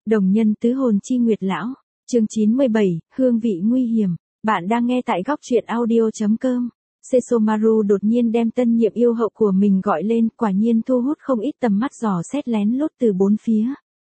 Đồng nhân tứ hồn chi nguyệt lão. Chương 97, hương vị nguy hiểm. Bạn đang nghe tại góc truyện audio.com. Sesomaru đột nhiên đem tân nhiệm yêu hậu của mình gọi lên, quả nhiên thu hút không ít tầm mắt dò xét lén lút từ bốn phía.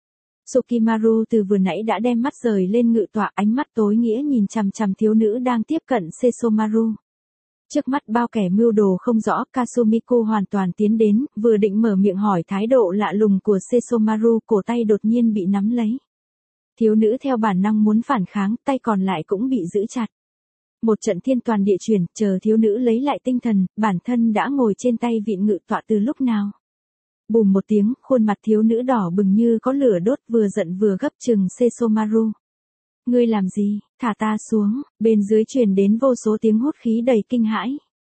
Sokimaru từ vừa nãy đã đem mắt rời lên ngự tọa, ánh mắt tối nghĩa nhìn chằm chằm thiếu nữ đang tiếp cận Sesomaru. Trước mắt bao kẻ mưu đồ không rõ, Kasumiku hoàn toàn tiến đến, vừa định mở miệng hỏi thái độ lạ lùng của Sesomaru, cổ tay đột nhiên bị nắm lấy. Thiếu nữ theo bản năng muốn phản kháng, tay còn lại cũng bị giữ chặt. Một trận thiên toàn địa chuyển, chờ thiếu nữ lấy lại tinh thần, bản thân đã ngồi trên tay vịn ngự tọa từ lúc nào. Bùm một tiếng, khuôn mặt thiếu nữ đỏ bừng như có lửa đốt, vừa giận vừa gấp chừng Sesomaru. Ngươi làm gì, thả ta xuống, bên dưới truyền đến vô số tiếng hốt khí đầy kinh hãi.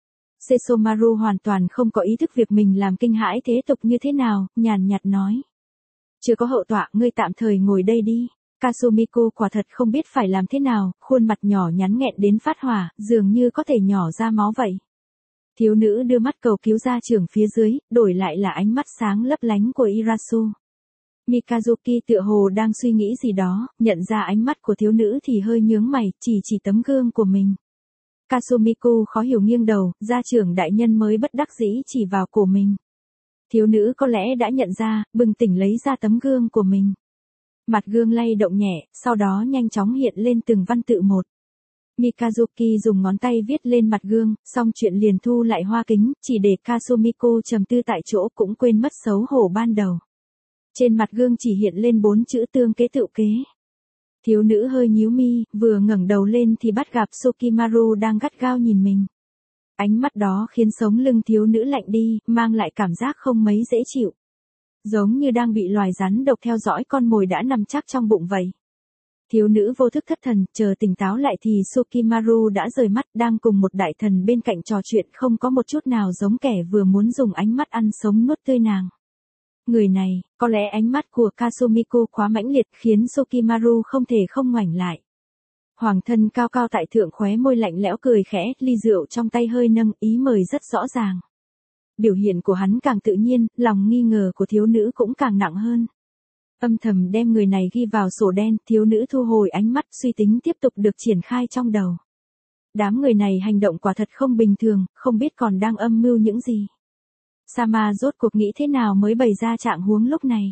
Sesomaru hoàn toàn không có ý thức việc mình làm kinh hãi thế tục như thế nào, nhàn nhạt nói. Chưa có hậu tọa, ngươi tạm thời ngồi đây đi. Kasumiku quả thật không biết phải làm thế nào, khuôn mặt nhỏ nhắn nghẹn đến phát hỏa, dường như có thể nhỏ ra máu vậy. Thiếu nữ đưa mắt cầu cứu ra trưởng phía dưới, đổi lại là ánh mắt sáng lấp lánh của Irasu. Mikazuki tựa hồ đang suy nghĩ gì đó, nhận ra ánh mắt của thiếu nữ thì hơi nhướng mày, chỉ tấm gương của mình. Kasumiku khó hiểu nghiêng đầu, gia trưởng đại nhân mới bất đắc dĩ chỉ vào cổ mình. Thiếu nữ có lẽ đã nhận ra, bừng tỉnh lấy ra tấm gương của mình. Mặt gương lay động nhẹ, sau đó nhanh chóng hiện lên từng văn tự một. Mikazuki dùng ngón tay viết lên mặt gương, xong chuyện liền thu lại hoa kính, chỉ để Kasumiku trầm tư tại chỗ, cũng quên mất xấu hổ ban đầu. Trên mặt gương chỉ hiện lên 4 chữ tương kế tựu kế. Thiếu nữ hơi nhíu mi, vừa ngẩng đầu lên thì bắt gặp Sokimaru đang gắt gao nhìn mình. Ánh mắt đó khiến sống lưng thiếu nữ lạnh đi, mang lại cảm giác không mấy dễ chịu. Giống như đang bị loài rắn độc theo dõi con mồi đã nằm chắc trong bụng vậy. Thiếu nữ vô thức thất thần, chờ tỉnh táo lại thì Sokimaru đã rời mắt, đang cùng một đại thần bên cạnh trò chuyện, không có một chút nào giống kẻ vừa muốn dùng ánh mắt ăn sống nuốt tươi nàng. Người này, có lẽ ánh mắt của Kasumiku quá mãnh liệt khiến Sokimaru không thể không ngoảnh lại. Hoàng thân cao cao tại thượng, khóe môi lạnh lẽo cười khẽ, ly rượu trong tay hơi nâng, ý mời rất rõ ràng. Biểu hiện của hắn càng tự nhiên, lòng nghi ngờ của thiếu nữ cũng càng nặng hơn. Âm thầm đem người này ghi vào sổ đen, thiếu nữ thu hồi ánh mắt, suy tính tiếp tục được triển khai trong đầu. Đám người này hành động quả thật không bình thường, không biết còn đang âm mưu những gì. Sama rốt cuộc nghĩ thế nào mới bày ra trạng huống lúc này?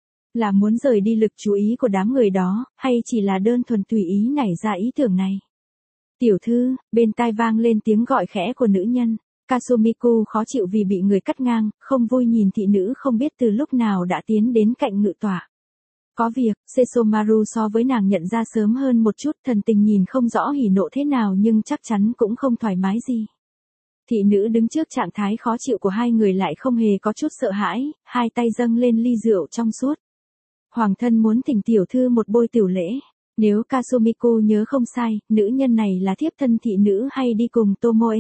Là muốn rời đi lực chú ý của đám người đó, hay chỉ là đơn thuần tùy ý nảy ra ý tưởng này? Tiểu thư, bên tai vang lên tiếng gọi khẽ của nữ nhân. Kasumiku khó chịu vì bị người cắt ngang, không vui nhìn thị nữ không biết từ lúc nào đã tiến đến cạnh ngự tọa. Có việc, Sesomaru so với nàng nhận ra sớm hơn một chút, thần tình nhìn không rõ hỉ nộ thế nào nhưng chắc chắn cũng không thoải mái gì. Thị nữ đứng trước trạng thái khó chịu của hai người lại không hề có chút sợ hãi, hai tay dâng lên ly rượu trong suốt. Hoàng thân muốn thỉnh tiểu thư một bôi tiểu lễ. Nếu Kasumiku nhớ không sai, nữ nhân này là thiếp thân thị nữ hay đi cùng Tomoe.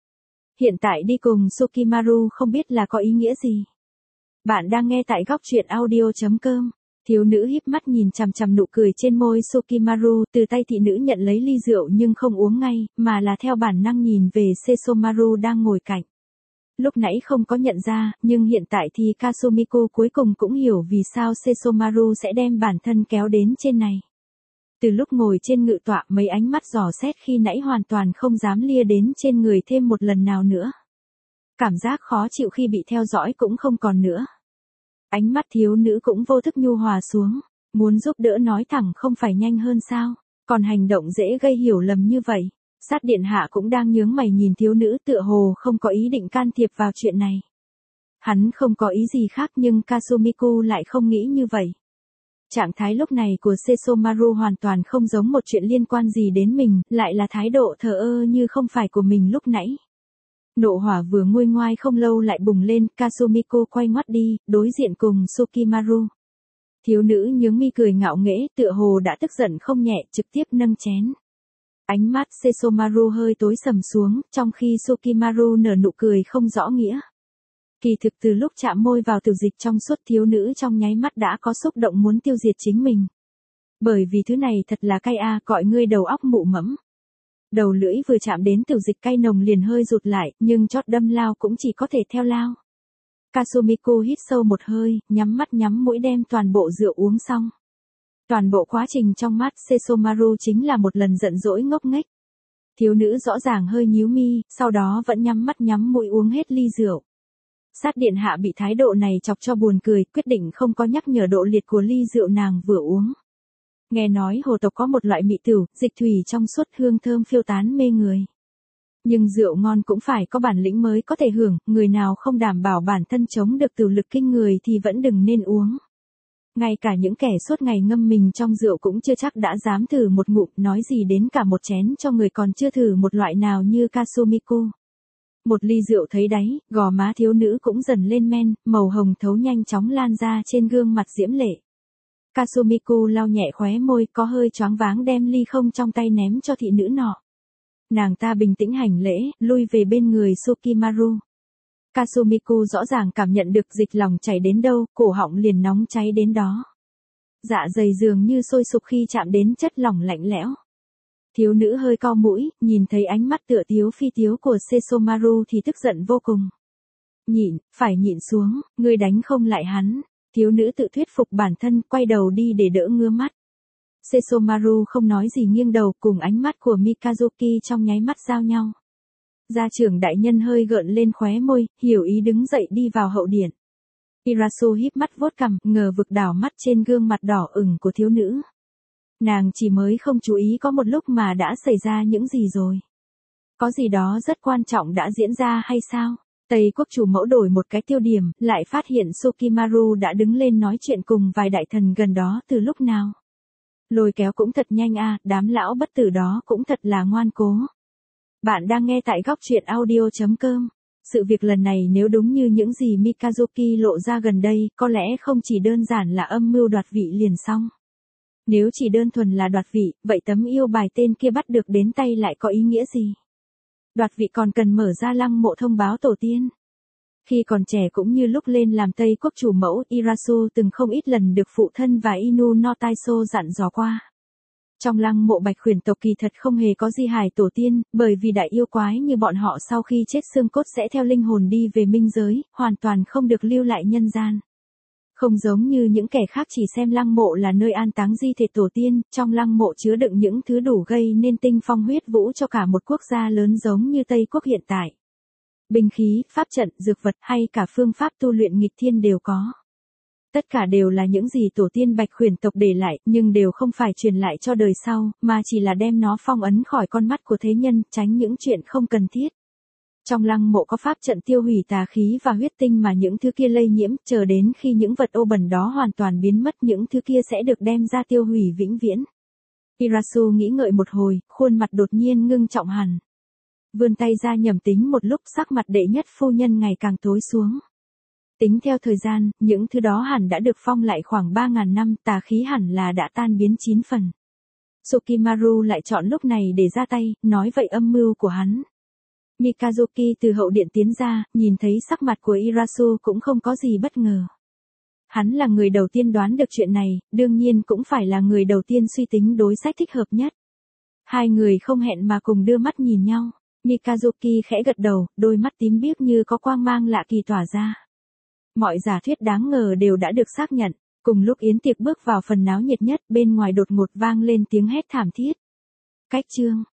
Hiện tại đi cùng Sokimaru không biết là có ý nghĩa gì. Bạn đang nghe tại góc truyện audio.com. Thiếu nữ híp mắt nhìn chằm chằm nụ cười trên môi Sokimaru, từ tay thị nữ nhận lấy ly rượu nhưng không uống ngay, mà là theo bản năng nhìn về Sesomaru đang ngồi cạnh. Lúc nãy không có nhận ra, nhưng hiện tại thì Kasumiku cuối cùng cũng hiểu vì sao Sesomaru sẽ đem bản thân kéo đến trên này. Từ lúc ngồi trên ngự tọa, mấy ánh mắt dò xét khi nãy hoàn toàn không dám lia đến trên người thêm một lần nào nữa. Cảm giác khó chịu khi bị theo dõi cũng không còn nữa. Ánh mắt thiếu nữ cũng vô thức nhu hòa xuống, muốn giúp đỡ nói thẳng không phải nhanh hơn sao, còn hành động dễ gây hiểu lầm như vậy. Sát điện hạ cũng đang nhướng mày nhìn thiếu nữ, tựa hồ không có ý định can thiệp vào chuyện này. Hắn không có ý gì khác nhưng Kasumiku lại không nghĩ như vậy. Trạng thái lúc này của Sesomaru hoàn toàn không giống một chuyện liên quan gì đến mình, lại là thái độ thờ ơ như không phải của mình lúc nãy. Nộ hỏa vừa nguôi ngoai không lâu lại bùng lên, Kasumiku quay ngoắt đi, đối diện cùng Sokimaru. Thiếu nữ nhướng mi cười ngạo nghễ, tựa hồ đã tức giận không nhẹ, trực tiếp nâng chén. Ánh mắt Sesomaru hơi tối sầm xuống, trong khi Sokimaru nở nụ cười không rõ nghĩa. Kỳ thực từ lúc chạm môi vào tiểu dịch trong suốt, thiếu nữ trong nháy mắt đã có xúc động muốn tiêu diệt chính mình. Bởi vì thứ này thật là cay a, gọi ngươi đầu óc mụ mẫm. Đầu lưỡi vừa chạm đến tiểu dịch cay nồng liền hơi rụt lại, nhưng chót đâm lao cũng chỉ có thể theo lao. Kasumiku hít sâu một hơi, nhắm mắt nhắm mũi đem toàn bộ rượu uống xong. Toàn bộ quá trình trong mắt Sesomaru chính là một lần giận dỗi ngốc nghếch. Thiếu nữ rõ ràng hơi nhíu mi, sau đó vẫn nhắm mắt nhắm mũi uống hết ly rượu. Sát điện hạ bị thái độ này chọc cho buồn cười, quyết định không có nhắc nhở độ liệt của ly rượu nàng vừa uống. Nghe nói hồ tộc có một loại mị tửu, dịch thủy trong suốt hương thơm phiêu tán mê người. Nhưng rượu ngon cũng phải có bản lĩnh mới có thể hưởng, người nào không đảm bảo bản thân chống được tửu lực kinh người thì vẫn đừng nên uống. Ngay cả những kẻ suốt ngày ngâm mình trong rượu cũng chưa chắc đã dám thử một ngụm, nói gì đến cả một chén cho người còn chưa thử một loại nào như Kasumiku. Một ly rượu thấy đáy, gò má thiếu nữ cũng dần lên men, màu hồng thấu nhanh chóng lan ra trên gương mặt diễm lệ. Kasumiku lau nhẹ khóe môi, có hơi choáng váng đem ly không trong tay ném cho thị nữ nọ. Nàng ta bình tĩnh hành lễ, lui về bên người Sukimaru. Kasumiku rõ ràng cảm nhận được dịch lòng chảy đến đâu, cổ họng liền nóng cháy đến đó. Dạ dày dường như sôi sục khi chạm đến chất lỏng lạnh lẽo. Thiếu nữ hơi cau mũi, nhìn thấy ánh mắt tựa tiếu phi tiếu của Sesomaru thì tức giận vô cùng. Nhịn, phải nhịn xuống, ngươi đánh không lại hắn. Thiếu nữ tự thuyết phục bản thân, quay đầu đi để đỡ ngứa mắt. Sesomaru không nói gì nghiêng đầu, cùng ánh mắt của Mikazuki trong nháy mắt giao nhau. Gia trưởng đại nhân hơi gợn lên khóe môi, hiểu ý đứng dậy đi vào hậu điện. Irasu híp mắt vuốt cằm, ngờ vực đảo mắt trên gương mặt đỏ ửng của thiếu nữ. Nàng chỉ mới không chú ý có một lúc mà đã xảy ra những gì rồi. Có gì đó rất quan trọng đã diễn ra hay sao? Tây quốc chủ mẫu đổi một cái tiêu điểm, lại phát hiện Sukimaru đã đứng lên nói chuyện cùng vài đại thần gần đó từ lúc nào. Lôi kéo cũng thật nhanh à, đám lão bất tử đó cũng thật là ngoan cố. Bạn đang nghe tại góc truyện audio.com. Sự việc lần này nếu đúng như những gì Mikazuki lộ ra gần đây, có lẽ không chỉ đơn giản là âm mưu đoạt vị liền xong. Nếu chỉ đơn thuần là đoạt vị, vậy tấm yêu bài tên kia bắt được đến tay lại có ý nghĩa gì? Đoạt vị còn cần mở ra lăng mộ thông báo tổ tiên. Khi còn trẻ cũng như lúc lên làm Tây quốc chủ mẫu, Irasu từng không ít lần được phụ thân và Inu no Taisho dặn dò qua. Trong lăng mộ bạch khuyển tộc kỳ thật không hề có di hài tổ tiên, bởi vì đại yêu quái như bọn họ sau khi chết xương cốt sẽ theo linh hồn đi về minh giới, hoàn toàn không được lưu lại nhân gian. Không giống như những kẻ khác chỉ xem lăng mộ là nơi an táng di thể tổ tiên, trong lăng mộ chứa đựng những thứ đủ gây nên tinh phong huyết vũ cho cả một quốc gia lớn giống như Tây quốc hiện tại. Binh khí, pháp trận, dược vật hay cả phương pháp tu luyện nghịch thiên đều có. Tất cả đều là những gì tổ tiên bạch khuyển tộc để lại, nhưng đều không phải truyền lại cho đời sau, mà chỉ là đem nó phong ấn khỏi con mắt của thế nhân, tránh những chuyện không cần thiết. Trong lăng mộ có pháp trận tiêu hủy tà khí và huyết tinh mà những thứ kia lây nhiễm, chờ đến khi những vật ô bẩn đó hoàn toàn biến mất, những thứ kia sẽ được đem ra tiêu hủy vĩnh viễn. Irasu nghĩ ngợi một hồi, khuôn mặt đột nhiên ngưng trọng hẳn. Vươn tay ra nhẩm tính một lúc, sắc mặt đệ nhất phu nhân ngày càng tối xuống. Tính theo thời gian, những thứ đó hẳn đã được phong lại khoảng 3.000 năm, tà khí hẳn là đã tan biến 9 phần. Sukimaru lại chọn lúc này để ra tay, nói vậy âm mưu của hắn. Mikazuki từ hậu điện tiến ra, nhìn thấy sắc mặt của Irasu cũng không có gì bất ngờ. Hắn là người đầu tiên đoán được chuyện này, đương nhiên cũng phải là người đầu tiên suy tính đối sách thích hợp nhất. Hai người không hẹn mà cùng đưa mắt nhìn nhau. Mikazuki khẽ gật đầu, đôi mắt tím biếc như có quang mang lạ kỳ tỏa ra. Mọi giả thuyết đáng ngờ đều đã được xác nhận. Cùng lúc yến tiệc bước vào phần náo nhiệt nhất, bên ngoài đột ngột vang lên tiếng hét thảm thiết. Cách chương.